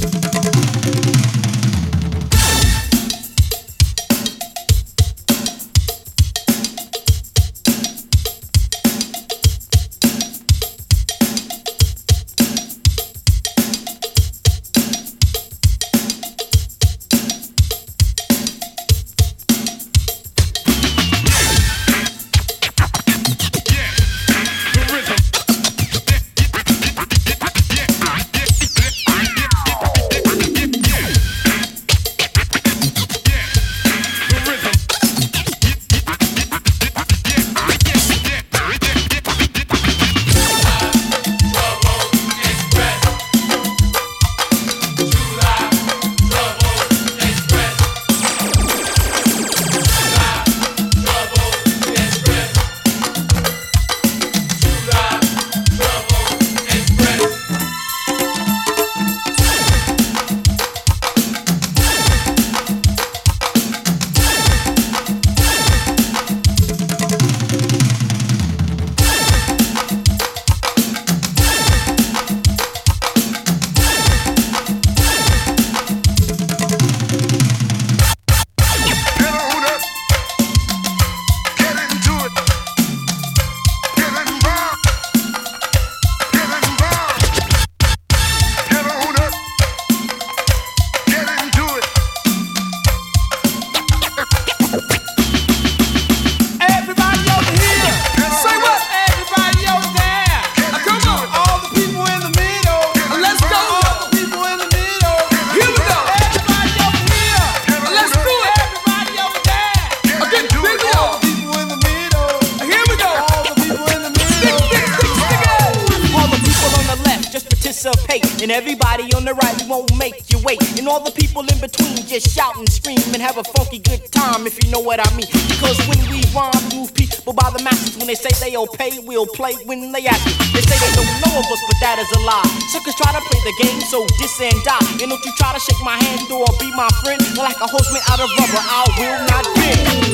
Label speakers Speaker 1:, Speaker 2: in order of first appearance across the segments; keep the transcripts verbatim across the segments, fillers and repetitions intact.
Speaker 1: And everybody on the right won't make you wait. And all the people in between just shout and scream and have a funky good time, if you know what I mean. Because when we rhyme, we move people by the masses. When they say they'll pay, we'll play when they ask. They say they don't know of us, but that is a lie. Suckers try to play the game, so diss and die. And don't you try to shake my hand or be my friend. Like a horse made out of rubber, I will not bend.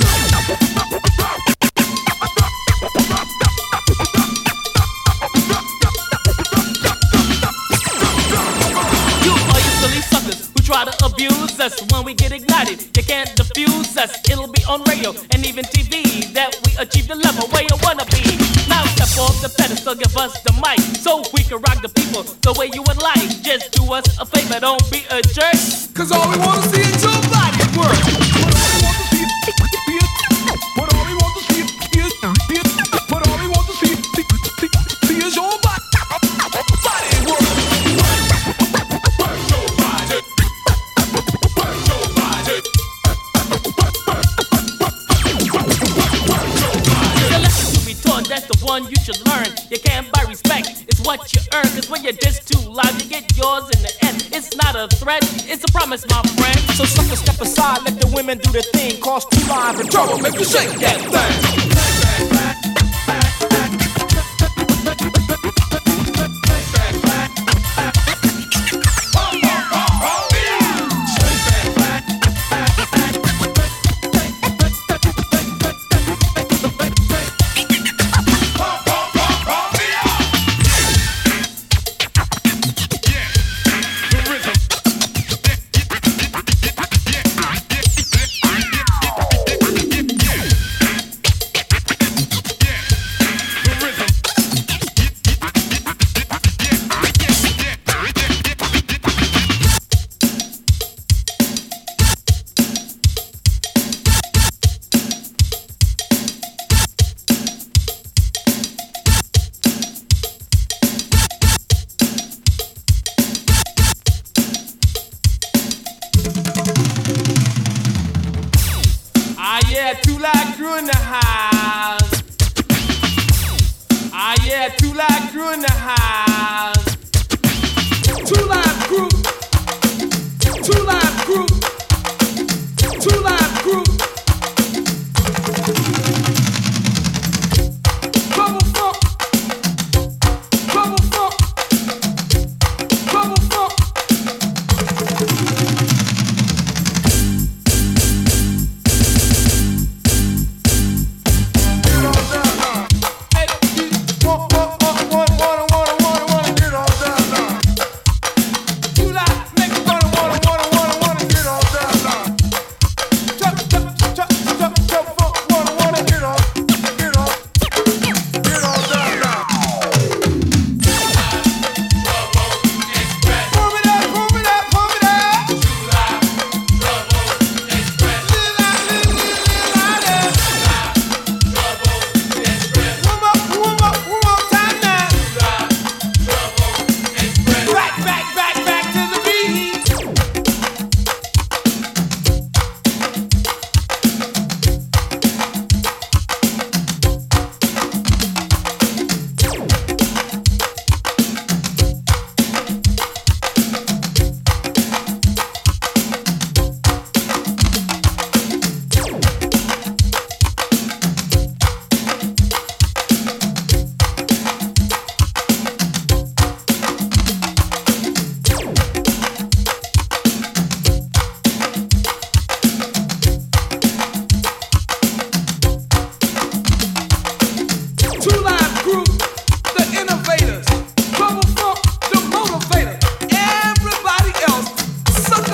Speaker 1: Try to abuse us when we get ignited. You can't defuse us. It'll be on radio and even T V that we achieve the level where you wanna be. Now step off the pedestal, give us the mic so we can rock the people the way you would like. Just do us a favor, don't be a jerk. Cause all we wanna see is your body work. What all we want to see is what all we want to see is your body work. That's the one you should learn. You can't buy respect, it's what you earn. Cause when you're diss too loud, you get yours in the end. It's not a threat, it's a promise, my friend. So suckers step aside, let the women do the thing. Cause two live and trouble, make you shake that thing. Two live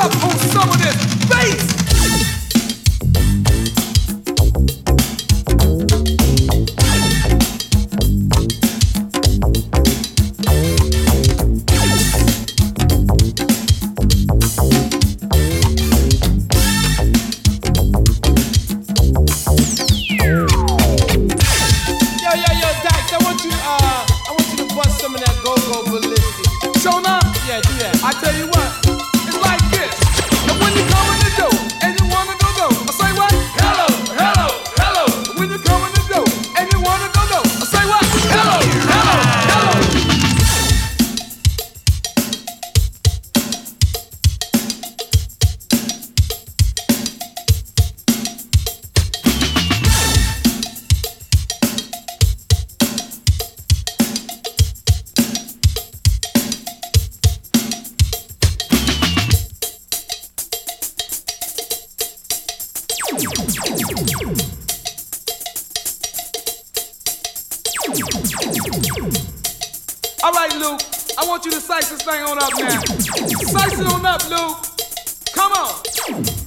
Speaker 2: up on some of this bass.
Speaker 3: I tell you what, it's like this. And when you come in the door and you wanna go go, I say what? Hello, hello, hello. When you come in the door and you wanna go go, I say what? Hello, hello, hello. All right, Luke, I want you to size this thing on up now. Size it on up, Luke. Come on.